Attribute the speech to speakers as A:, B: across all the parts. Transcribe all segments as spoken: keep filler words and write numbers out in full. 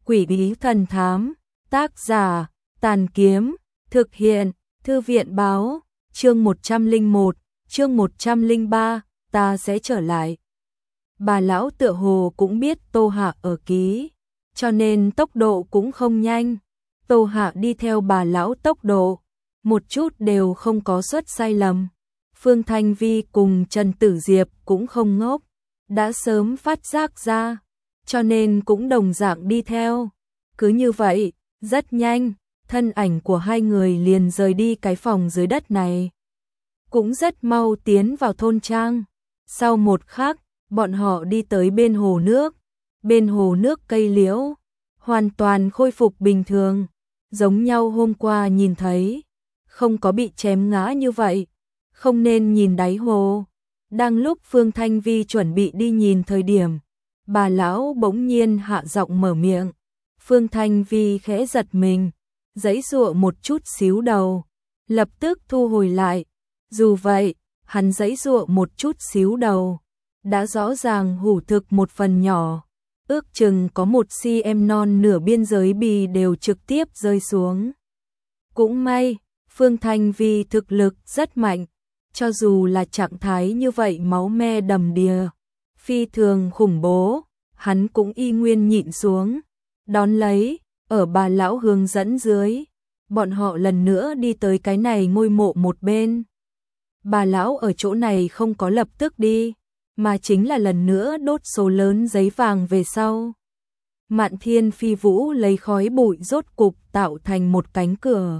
A: Quỷ bí thần thám, tác giả, Tàn Kiếm, thực hiện, Thư viện báo, chương một trăm lẻ một, chương một trăm lẻ ba, ta sẽ trở lại. Bà lão tựa hồ cũng biết Tô Hạ ở ký, cho nên tốc độ cũng không nhanh. Tô Hạ đi theo bà lão tốc độ, một chút đều không có suất sai lầm. Phương Thanh Vi cùng Trần Tử Diệp cũng không ngốc, đã sớm phát giác ra, cho nên cũng đồng dạng đi theo. Cứ như vậy, rất nhanh, thân ảnh của hai người liền rời đi cái phòng dưới đất này. Cũng rất mau tiến vào thôn trang. Sau một khắc, bọn họ đi tới bên hồ nước. Bên hồ nước cây liễu, hoàn toàn khôi phục bình thường, giống nhau hôm qua nhìn thấy, không có bị chém ngã như vậy. Không nên nhìn đáy hồ. Đang lúc Phương Thanh Vi chuẩn bị đi nhìn thời điểm, bà lão bỗng nhiên hạ giọng mở miệng. Phương Thanh Vi khẽ giật mình, giãy giụa một chút xíu đầu, lập tức thu hồi lại. Dù vậy, hắn giãy giụa một chút xíu đầu, đã rõ ràng hủ thực một phần nhỏ, ước chừng có một cm non nửa biên giới bì đều trực tiếp rơi xuống. Cũng may, Phương Thanh Vi thực lực rất mạnh, cho dù là trạng thái như vậy máu me đầm đìa, phi thường khủng bố, hắn cũng y nguyên nhịn xuống. Đón lấy, ở bà lão hướng dẫn dưới, bọn họ lần nữa đi tới cái này ngôi mộ một bên. Bà lão ở chỗ này không có lập tức đi, mà chính là lần nữa đốt số lớn giấy vàng về sau. Mạn Thiên Phi Vũ lấy khói bụi rốt cục tạo thành một cánh cửa,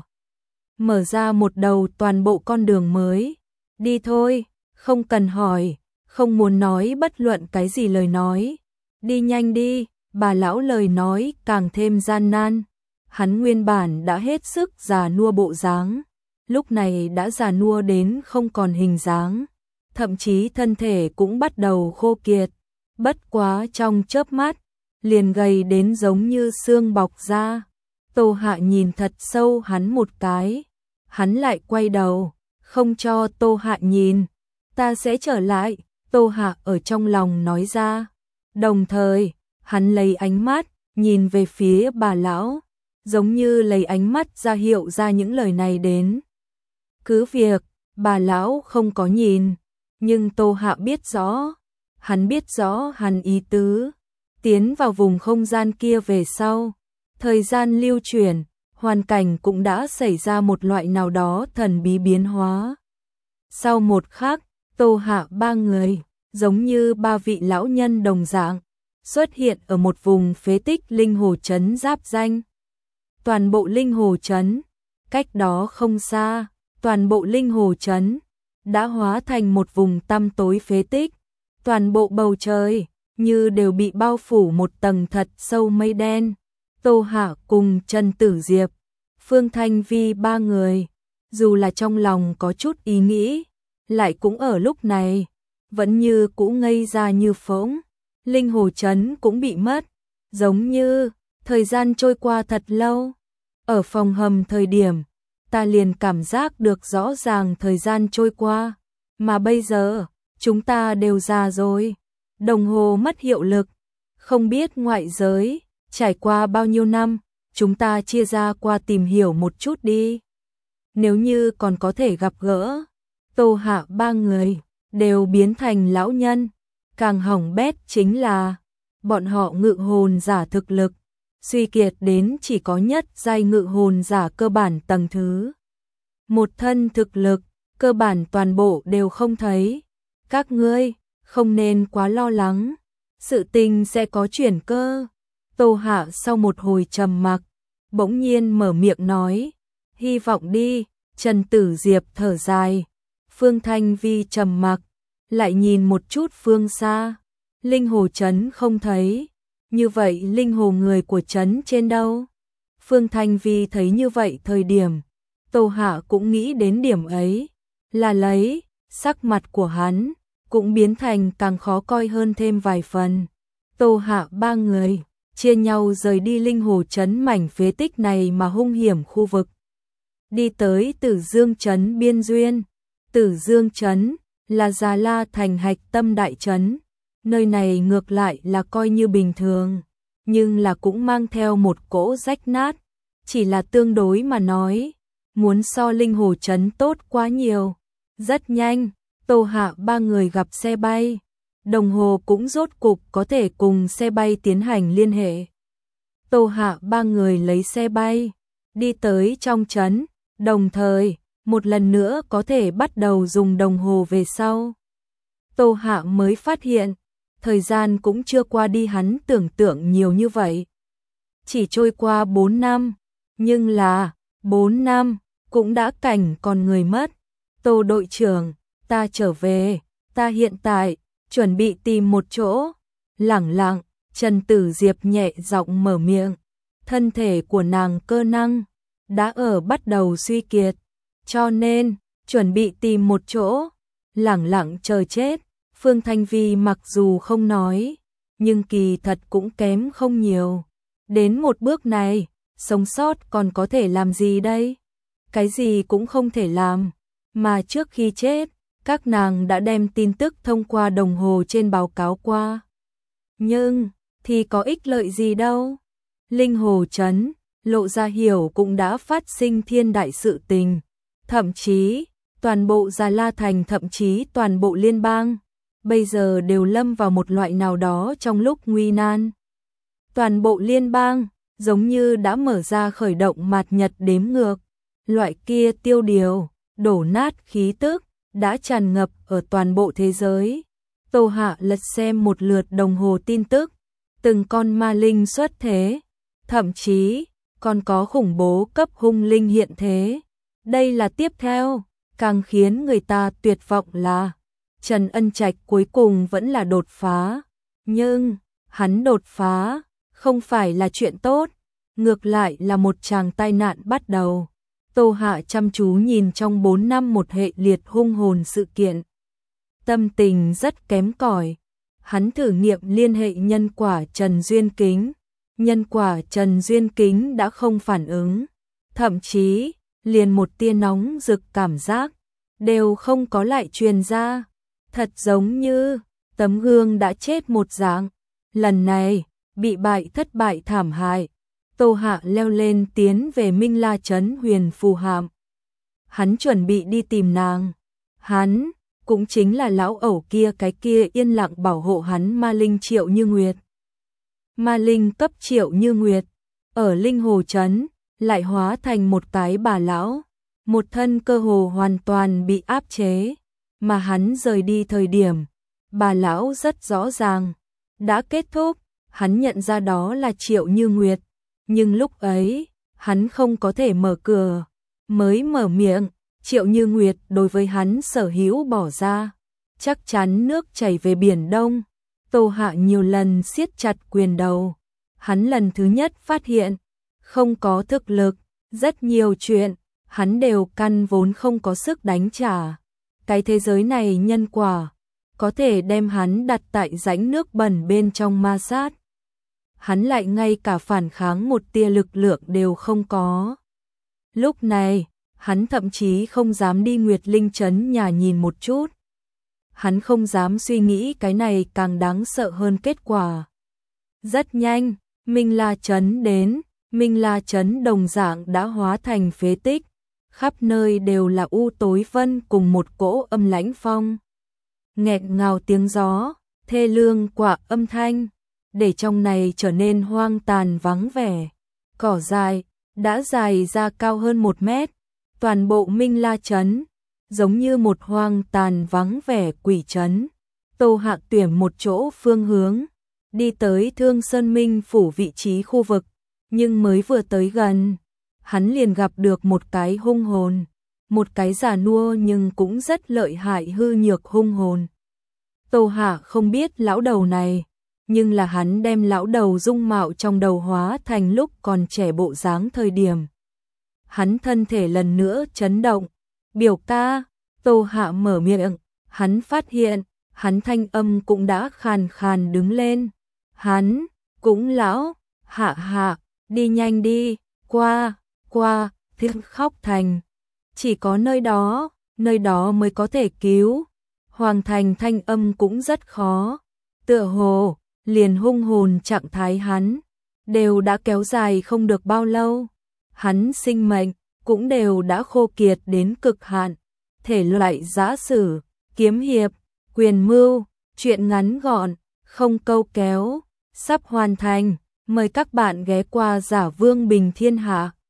A: mở ra một đầu toàn bộ con đường mới. Đi thôi, không cần hỏi, không muốn nói bất luận cái gì lời nói. Đi nhanh đi. Bà lão lời nói càng thêm gian nan. Hắn nguyên bản đã hết sức già nua bộ dáng, lúc này đã già nua đến không còn hình dáng, thậm chí thân thể cũng bắt đầu khô kiệt. Bất quá trong chớp mắt, liền gầy đến giống như xương bọc ra. Tô Hạ nhìn thật sâu hắn một cái, hắn lại quay đầu, không cho Tô Hạ nhìn. Ta sẽ trở lại, Tô Hạ ở trong lòng nói ra. Đồng thời, hắn lấy ánh mắt, nhìn về phía bà lão, giống như lấy ánh mắt ra hiệu ra những lời này đến. Cứ việc, bà lão không có nhìn, nhưng Tô Hạ biết rõ, hắn biết rõ hắn ý tứ. Tiến vào vùng không gian kia về sau, thời gian lưu chuyển, hoàn cảnh cũng đã xảy ra một loại nào đó thần bí biến hóa. Sau một khắc, Tô Hạ ba người, giống như ba vị lão nhân đồng dạng, xuất hiện ở một vùng phế tích linh hồ trấn giáp danh. Toàn bộ linh hồ trấn, cách đó không xa, toàn bộ linh hồ trấn đã hóa thành một vùng tăm tối phế tích. Toàn bộ bầu trời như đều bị bao phủ một tầng thật sâu mây đen. Tô Hạ cùng Trần Tử Diệp, Phương Thanh Vi ba người, dù là trong lòng có chút ý nghĩ, lại cũng ở lúc này vẫn như cũ ngây ra như phỗng. Linh hồ trấn cũng bị mất, giống như thời gian trôi qua thật lâu. Ở phòng hầm thời điểm, ta liền cảm giác được rõ ràng thời gian trôi qua, mà bây giờ, chúng ta đều già rồi. Đồng hồ mất hiệu lực, không biết ngoại giới, trải qua bao nhiêu năm, chúng ta chia ra qua tìm hiểu một chút đi. Nếu như còn có thể gặp gỡ, Tô Hạ ba người đều biến thành lão nhân. Càng hỏng bét chính là, bọn họ ngự hồn giả thực lực, suy kiệt đến chỉ có nhất giai ngự hồn giả cơ bản tầng thứ. Một thân thực lực, cơ bản toàn bộ đều không thấy. Các ngươi, không nên quá lo lắng, sự tình sẽ có chuyển cơ. Tô Hạ sau một hồi trầm mặc, bỗng nhiên mở miệng nói, hy vọng đi. Trần Tử Diệp thở dài, Phương Thanh Vi trầm mặc, lại nhìn một chút phương xa, linh hồ trấn không thấy, như vậy linh hồ người của trấn trên đâu? Phương Thanh Vi thấy như vậy thời điểm, Tô Hạ cũng nghĩ đến điểm ấy, là lấy, sắc mặt của hắn cũng biến thành càng khó coi hơn thêm vài phần. Tô Hạ ba người chia nhau rời đi linh hồ trấn mảnh phế tích này mà hung hiểm khu vực, đi tới Tử Dương trấn biên duyên. Tử Dương trấn là Già La thành hạch tâm đại trấn, nơi này ngược lại là coi như bình thường, nhưng là cũng mang theo một cỗ rách nát, chỉ là tương đối mà nói, muốn so Linh Hồ Trấn tốt quá nhiều. Rất nhanh, Tô Hạ ba người gặp xe bay, đồng hồ cũng rốt cục có thể cùng xe bay tiến hành liên hệ. Tô Hạ ba người lấy xe bay, đi tới trong trấn, đồng thời, một lần nữa có thể bắt đầu dùng đồng hồ về sau. Tô Hạ mới phát hiện, thời gian cũng chưa qua đi hắn tưởng tượng nhiều như vậy. Chỉ trôi qua bốn năm, nhưng là, bốn năm, cũng đã cảnh còn người mất. Tô đội trưởng, ta trở về, ta hiện tại, chuẩn bị tìm một chỗ. Lẳng lặng, Trần Tử Diệp nhẹ giọng mở miệng. Thân thể của nàng cơ năng, đã ở bắt đầu suy kiệt. Cho nên, chuẩn bị tìm một chỗ. Lẳng lặng chờ chết. Phương Thanh Vi mặc dù không nói, nhưng kỳ thật cũng kém không nhiều. Đến một bước này, sống sót còn có thể làm gì đây? Cái gì cũng không thể làm. Mà trước khi chết, các nàng đã đem tin tức thông qua đồng hồ trên báo cáo qua. Nhưng, thì có ích lợi gì đâu? Linh Hồ Trấn, Lộ Gia Hiểu cũng đã phát sinh thiên đại sự tình. Thậm chí, toàn bộ Già La Thành, thậm chí toàn bộ liên bang, bây giờ đều lâm vào một loại nào đó trong lúc nguy nan. Toàn bộ liên bang, giống như đã mở ra khởi động mạt nhật đếm ngược. Loại kia tiêu điều, đổ nát khí tức, đã tràn ngập ở toàn bộ thế giới. Tô Hạ lật xem một lượt đồng hồ tin tức, từng con ma linh xuất thế, thậm chí còn có khủng bố cấp hung linh hiện thế. Đây là tiếp theo, càng khiến người ta tuyệt vọng là Trần Ân Trạch cuối cùng vẫn là đột phá. Nhưng, hắn đột phá, không phải là chuyện tốt, ngược lại là một tràng tai nạn bắt đầu. Tô Hạ chăm chú nhìn trong bốn năm một hệ liệt hung hồn sự kiện. Tâm tình rất kém cỏi. Hắn thử nghiệm liên hệ nhân quả Trần Duyên Kính. Nhân quả Trần Duyên Kính đã không phản ứng. Thậm chí, liền một tia nóng rực cảm giác, đều không có lại truyền ra. Thật giống như, tấm gương đã chết một dạng. Lần này, bị bại thất bại thảm hại. Tô Hạ leo lên tiến về Minh La Trấn Huyền Phù Hạm. Hắn chuẩn bị đi tìm nàng. Hắn, cũng chính là lão ẩu kia cái kia yên lặng bảo hộ hắn ma linh Triệu Như Nguyệt. Ma linh cấp Triệu Như Nguyệt, ở Linh Hồ Trấn, lại hóa thành một cái bà lão. Một thân cơ hồ hoàn toàn bị áp chế. Mà hắn rời đi thời điểm, bà lão rất rõ ràng. Đã kết thúc, hắn nhận ra đó là Triệu Như Nguyệt. Nhưng lúc ấy, hắn không có thể mở cửa, mới mở miệng, Triệu Như Nguyệt đối với hắn sở hữu bỏ ra, chắc chắn nước chảy về biển Đông. Tô Hạ nhiều lần siết chặt quyền đầu, hắn lần thứ nhất phát hiện, không có thực lực, rất nhiều chuyện, hắn đều căn vốn không có sức đánh trả. Cái thế giới này nhân quả, có thể đem hắn đặt tại rãnh nước bẩn bên trong ma sát. Hắn lại ngay cả phản kháng một tia lực lượng đều không có. Lúc này, hắn thậm chí không dám đi Nguyệt Linh Trấn nhà nhìn một chút. Hắn không dám suy nghĩ cái này càng đáng sợ hơn kết quả. Rất nhanh, Minh La Trấn đến, Minh La Trấn đồng dạng đã hóa thành phế tích. Khắp nơi đều là u tối vân cùng một cỗ âm lãnh phong. Nghẹt ngào tiếng gió, thê lương quả âm thanh, để trong này trở nên hoang tàn vắng vẻ. Cỏ dài, đã dài ra cao hơn một mét. Toàn bộ Minh La Trấn, giống như một hoang tàn vắng vẻ quỷ trấn. Tô Hạ tuyển một chỗ phương hướng, đi tới Thương Sơn Minh phủ vị trí khu vực. Nhưng mới vừa tới gần, hắn liền gặp được một cái hung hồn. Một cái già nua nhưng cũng rất lợi hại hư nhược hung hồn. Tô Hạ không biết lão đầu này, nhưng là hắn đem lão đầu dung mạo trong đầu hóa thành lúc còn trẻ bộ dáng thời điểm. Hắn thân thể lần nữa chấn động. Biểu ca, Tô Hạ mở miệng, hắn phát hiện, hắn thanh âm cũng đã khàn khàn đứng lên. Hắn, cũng lão, Hạ Hạ, đi nhanh đi, qua, qua, tiếng khóc thành. Chỉ có nơi đó, nơi đó mới có thể cứu. Hoàng thành thanh âm cũng rất khó. Tựa hồ, liền hung hồn trạng thái hắn, đều đã kéo dài không được bao lâu. Hắn sinh mệnh cũng đều đã khô kiệt đến cực hạn. Thể loại giã sử, kiếm hiệp, quyền mưu, truyện ngắn gọn, không câu kéo, sắp hoàn thành. Mời các bạn ghé qua Giả Vương Bình Thiên Hạ.